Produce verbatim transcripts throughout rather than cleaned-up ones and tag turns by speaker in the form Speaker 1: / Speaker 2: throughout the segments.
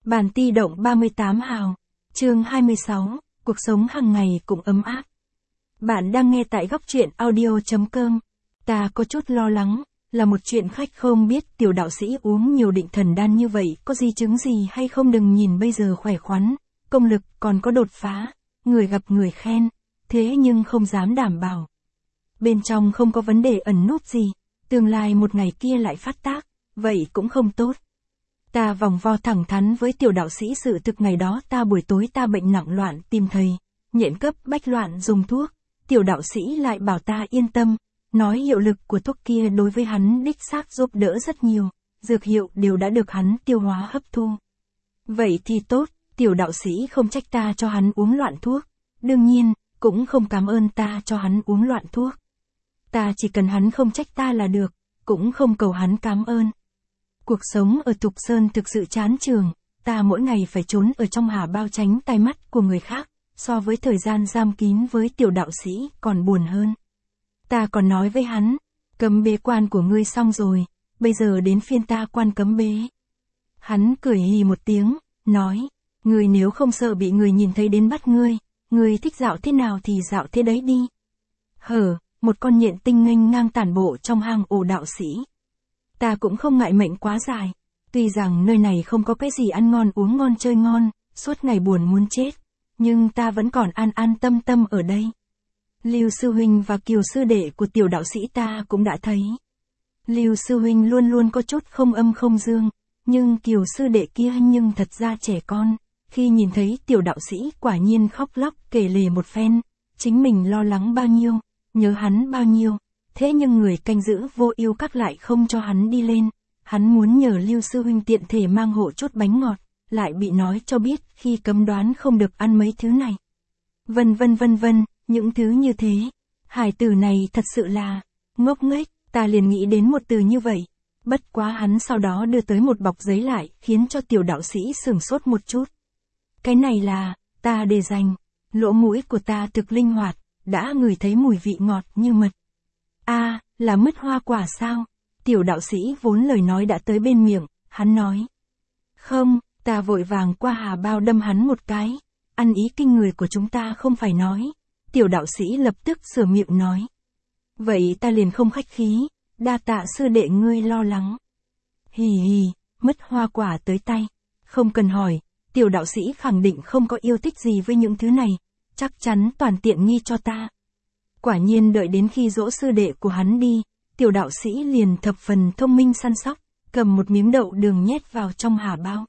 Speaker 1: Bản ti động ba mươi tám hào, chương hai mươi sáu, cuộc sống hàng ngày cũng ấm áp. Bạn đang nghe tại góc truyện audio chấm com. Ta có chút lo lắng, là một chuyện khách không biết tiểu đạo sĩ uống nhiều định thần đan như vậy có di chứng gì hay không. Đừng nhìn bây giờ khỏe khoắn, công lực còn có đột phá, người gặp người khen, thế nhưng không dám đảm bảo. Bên trong không có vấn đề ẩn núp gì, tương lai một ngày kia lại phát tác, vậy cũng không tốt. Ta vòng vo thẳng thắn với tiểu đạo sĩ sự thực ngày đó ta buổi tối ta bệnh nặng loạn tìm thầy, nhện cấp bách loạn dùng thuốc, tiểu đạo sĩ lại bảo ta yên tâm, nói hiệu lực của thuốc kia đối với hắn đích xác giúp đỡ rất nhiều, dược hiệu đều đã được hắn tiêu hóa hấp thu. Vậy thì tốt, tiểu đạo sĩ không trách ta cho hắn uống loạn thuốc, đương nhiên, cũng không cảm ơn ta cho hắn uống loạn thuốc. Ta chỉ cần hắn không trách ta là được, cũng không cầu hắn cảm ơn. Cuộc sống ở Thục Sơn thực sự chán chường, ta mỗi ngày phải trốn ở trong hà bao tránh tai mắt của người khác, so với thời gian giam kín với tiểu đạo sĩ còn buồn hơn. Ta còn nói với hắn, cấm bế quan của ngươi xong rồi, bây giờ đến phiên ta quan cấm bế. Hắn cười hì một tiếng, nói, ngươi nếu không sợ bị người nhìn thấy đến bắt ngươi, ngươi thích dạo thế nào thì dạo thế đấy đi. Hở, một con nhện tinh nghênh ngang tản bộ trong hang ổ đạo sĩ. Ta cũng không ngại mệnh quá dài, tuy rằng nơi này không có cái gì ăn ngon uống ngon chơi ngon, suốt ngày buồn muốn chết, nhưng ta vẫn còn an an tâm tâm ở đây. Lưu sư huynh và Kiều sư đệ của tiểu đạo sĩ ta cũng đã thấy. Lưu sư huynh luôn luôn có chút không âm không dương, nhưng Kiều sư đệ kia nhưng thật ra trẻ con, khi nhìn thấy tiểu đạo sĩ quả nhiên khóc lóc kể lể một phen, chính mình lo lắng bao nhiêu, nhớ hắn bao nhiêu. Thế nhưng người canh giữ vô ưu các lại không cho hắn đi lên, hắn muốn nhờ Lưu sư huynh tiện thể mang hộ chút bánh ngọt, lại bị nói cho biết khi cấm đoán không được ăn mấy thứ này. Vân vân vân vân, những thứ như thế, hải tử này thật sự là ngốc nghếch, ta liền nghĩ đến một từ như vậy. Bất quá hắn sau đó đưa tới một bọc giấy lại, khiến cho tiểu đạo sĩ sửng sốt một chút. Cái này là, ta để dành, lỗ mũi của ta thực linh hoạt, đã ngửi thấy mùi vị ngọt như mật. A, à, là mứt hoa quả sao? Tiểu đạo sĩ vốn lời nói đã tới bên miệng, hắn nói. Không, ta vội vàng qua hà bao đâm hắn một cái, ăn ý kinh người của chúng ta không phải nói. Tiểu đạo sĩ lập tức sửa miệng nói. Vậy ta liền không khách khí, đa tạ sư đệ ngươi lo lắng. Hì hì, mứt hoa quả tới tay, không cần hỏi, tiểu đạo sĩ khẳng định không có yêu thích gì với những thứ này, chắc chắn toàn tiện nghi cho ta. Quả nhiên đợi đến khi dỗ sư đệ của hắn đi, tiểu đạo sĩ liền thập phần thông minh săn sóc, cầm một miếng đậu đường nhét vào trong hà bao.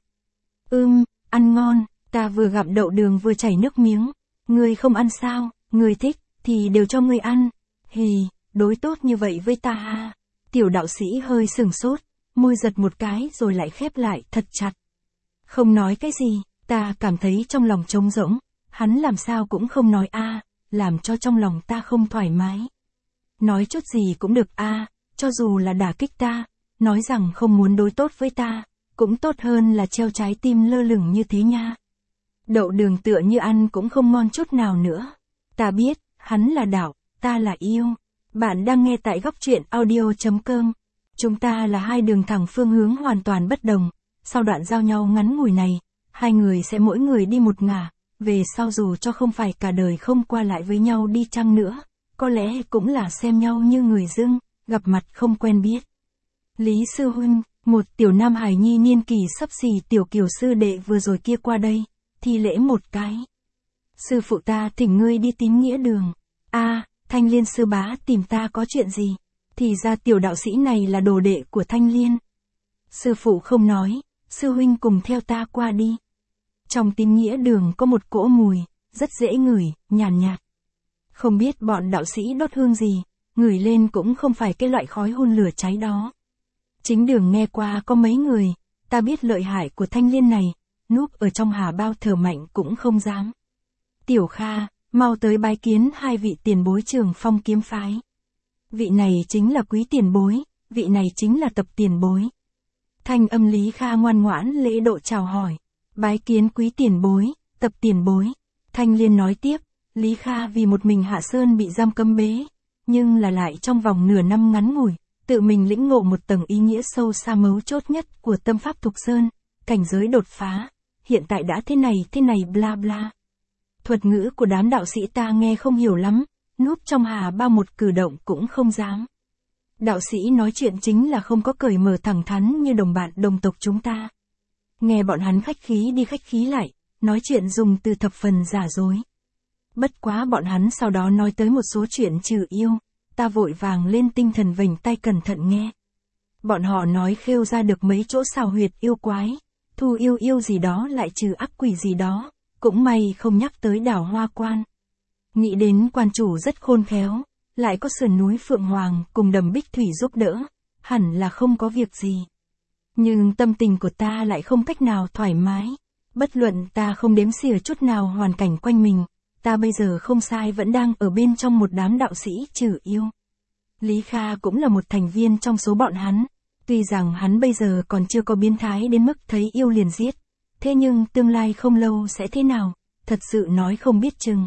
Speaker 1: Ưm, ăn ngon, ta vừa gặp đậu đường vừa chảy nước miếng, ngươi không ăn sao, ngươi thích, thì đều cho ngươi ăn. Hì, đối tốt như vậy với ta ha. Tiểu đạo sĩ hơi sừng sốt, môi giật một cái rồi lại khép lại thật chặt. Không nói cái gì, ta cảm thấy trong lòng trống rỗng, hắn làm sao cũng không nói a. Làm cho trong lòng ta không thoải mái. Nói chút gì cũng được a, à, cho dù là đả kích ta, nói rằng không muốn đối tốt với ta, cũng tốt hơn là treo trái tim lơ lửng như thế nha. Đậu đường tựa như ăn cũng không ngon chút nào nữa. Ta biết, hắn là đạo, ta là yêu. Bạn đang nghe tại góc truyện audio chấm com. Chúng ta là hai đường thẳng phương hướng hoàn toàn bất đồng, sau đoạn giao nhau ngắn ngủi này, hai người sẽ mỗi người đi một ngả. Về sau dù cho không phải cả đời không qua lại với nhau đi chăng nữa, có lẽ cũng là xem nhau như người dưng, gặp mặt không quen biết. Lý sư huynh, một tiểu nam hài nhi niên kỳ sắp xỉ tiểu Kiều sư đệ vừa rồi kia qua đây, thi lễ một cái. Sư phụ ta thỉnh ngươi đi tín nghĩa đường. A, à, Thanh Liên sư bá tìm ta có chuyện gì? Thì ra tiểu đạo sĩ này là đồ đệ của Thanh Liên. Sư phụ không nói, sư huynh cùng theo ta qua đi. Trong tín nghĩa đường có một cỗ mùi, rất dễ ngửi, nhàn nhạt, nhạt. Không biết bọn đạo sĩ đốt hương gì, ngửi lên cũng không phải cái loại khói hun lửa cháy đó. Chính đường nghe qua có mấy người, ta biết lợi hại của Thanh Liên này, núp ở trong hà bao thở mạnh cũng không dám. Tiểu Kha, mau tới bái kiến hai vị tiền bối Trường Phong kiếm phái. Vị này chính là quý tiền bối, vị này chính là tập tiền bối. Thanh âm Lý Kha ngoan ngoãn lễ độ chào hỏi. Bái kiến quý tiền bối, tập tiền bối. Thanh Liên nói tiếp, Lý Kha vì một mình hạ sơn bị giam cấm bế, nhưng là lại trong vòng nửa năm ngắn ngủi, tự mình lĩnh ngộ một tầng ý nghĩa sâu xa mấu chốt nhất của tâm pháp Thục Sơn, cảnh giới đột phá, hiện tại đã thế này thế này bla bla. Thuật ngữ của đám đạo sĩ ta nghe không hiểu lắm, núp trong hà bao một cử động cũng không dám. Đạo sĩ nói chuyện chính là không có cởi mở thẳng thắn như đồng bạn đồng tộc chúng ta. Nghe bọn hắn khách khí đi khách khí lại, nói chuyện dùng từ thập phần giả dối. Bất quá bọn hắn sau đó nói tới một số chuyện trừ yêu, ta vội vàng lên tinh thần vểnh tay cẩn thận nghe. Bọn họ nói khêu ra được mấy chỗ xào huyệt yêu quái, thu yêu yêu gì đó lại trừ ác quỷ gì đó, cũng may không nhắc tới đảo Hoa Quan. Nghĩ đến quan chủ rất khôn khéo, lại có sườn núi Phượng Hoàng cùng đầm Bích Thủy giúp đỡ, hẳn là không có việc gì. Nhưng tâm tình của ta lại không cách nào thoải mái, bất luận ta không đếm xỉa chút nào hoàn cảnh quanh mình, ta bây giờ không sai vẫn đang ở bên trong một đám đạo sĩ trừ yêu. Lý Kha cũng là một thành viên trong số bọn hắn, tuy rằng hắn bây giờ còn chưa có biến thái đến mức thấy yêu liền giết, thế nhưng tương lai không lâu sẽ thế nào, thật sự nói không biết chừng.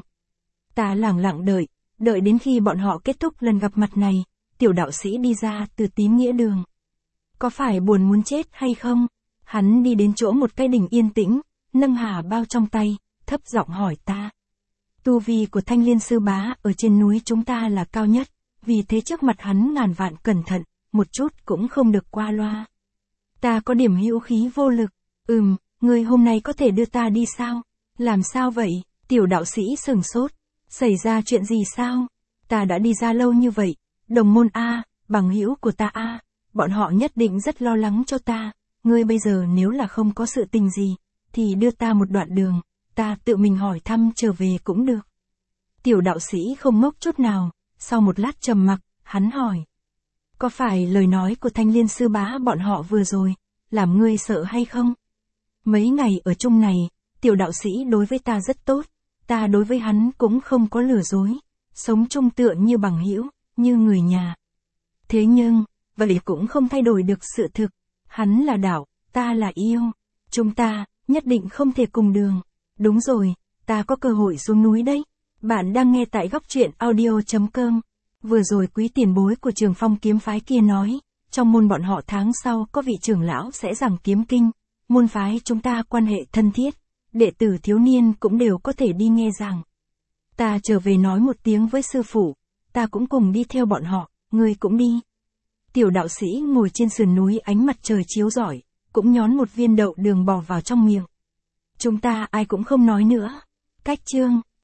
Speaker 1: Ta lẳng lặng đợi, đợi đến khi bọn họ kết thúc lần gặp mặt này, tiểu đạo sĩ đi ra từ Tím Nghĩa Đường. Có phải buồn muốn chết hay không? Hắn đi đến chỗ một cái đình yên tĩnh, nâng hà bao trong tay, thấp giọng hỏi ta. Tu vi của Thanh Liên sư bá ở trên núi chúng ta là cao nhất, vì thế trước mặt hắn ngàn vạn cẩn thận, một chút cũng không được qua loa. Ta có điểm hữu khí vô lực, ừm, ngươi hôm nay có thể đưa ta đi sao? Làm sao vậy? Tiểu đạo sĩ sừng sốt, xảy ra chuyện gì sao? Ta đã đi ra lâu như vậy, đồng môn A, bằng hữu của ta A, bọn họ nhất định rất lo lắng cho ta, ngươi bây giờ nếu là không có sự tình gì, thì đưa ta một đoạn đường, ta tự mình hỏi thăm trở về cũng được. Tiểu đạo sĩ không ngốc chút nào, sau một lát trầm mặc, hắn hỏi. Có phải lời nói của Thanh Liên sư bá bọn họ vừa rồi, làm ngươi sợ hay không? Mấy ngày ở chung này, tiểu đạo sĩ đối với ta rất tốt, ta đối với hắn cũng không có lừa dối, sống chung tựa như bằng hữu, như người nhà. Thế nhưng, vậy cũng không thay đổi được sự thực, hắn là đạo, ta là yêu, chúng ta, nhất định không thể cùng đường. Đúng rồi, ta có cơ hội xuống núi đấy. Bạn đang nghe tại góc truyện audio chấm com. Vừa rồi quý tiền bối của Trường Phong kiếm phái kia nói, trong môn bọn họ tháng sau có vị trưởng lão sẽ giảng kiếm kinh, môn phái chúng ta quan hệ thân thiết, đệ tử thiếu niên cũng đều có thể đi nghe giảng. Ta trở về nói một tiếng với sư phụ, ta cũng cùng đi theo bọn họ, ngươi cũng đi. Tiểu đạo sĩ ngồi trên sườn núi ánh mặt trời chiếu rọi, cũng nhón một viên đậu đường bò vào trong miệng. Chúng ta ai cũng không nói nữa. Cách chương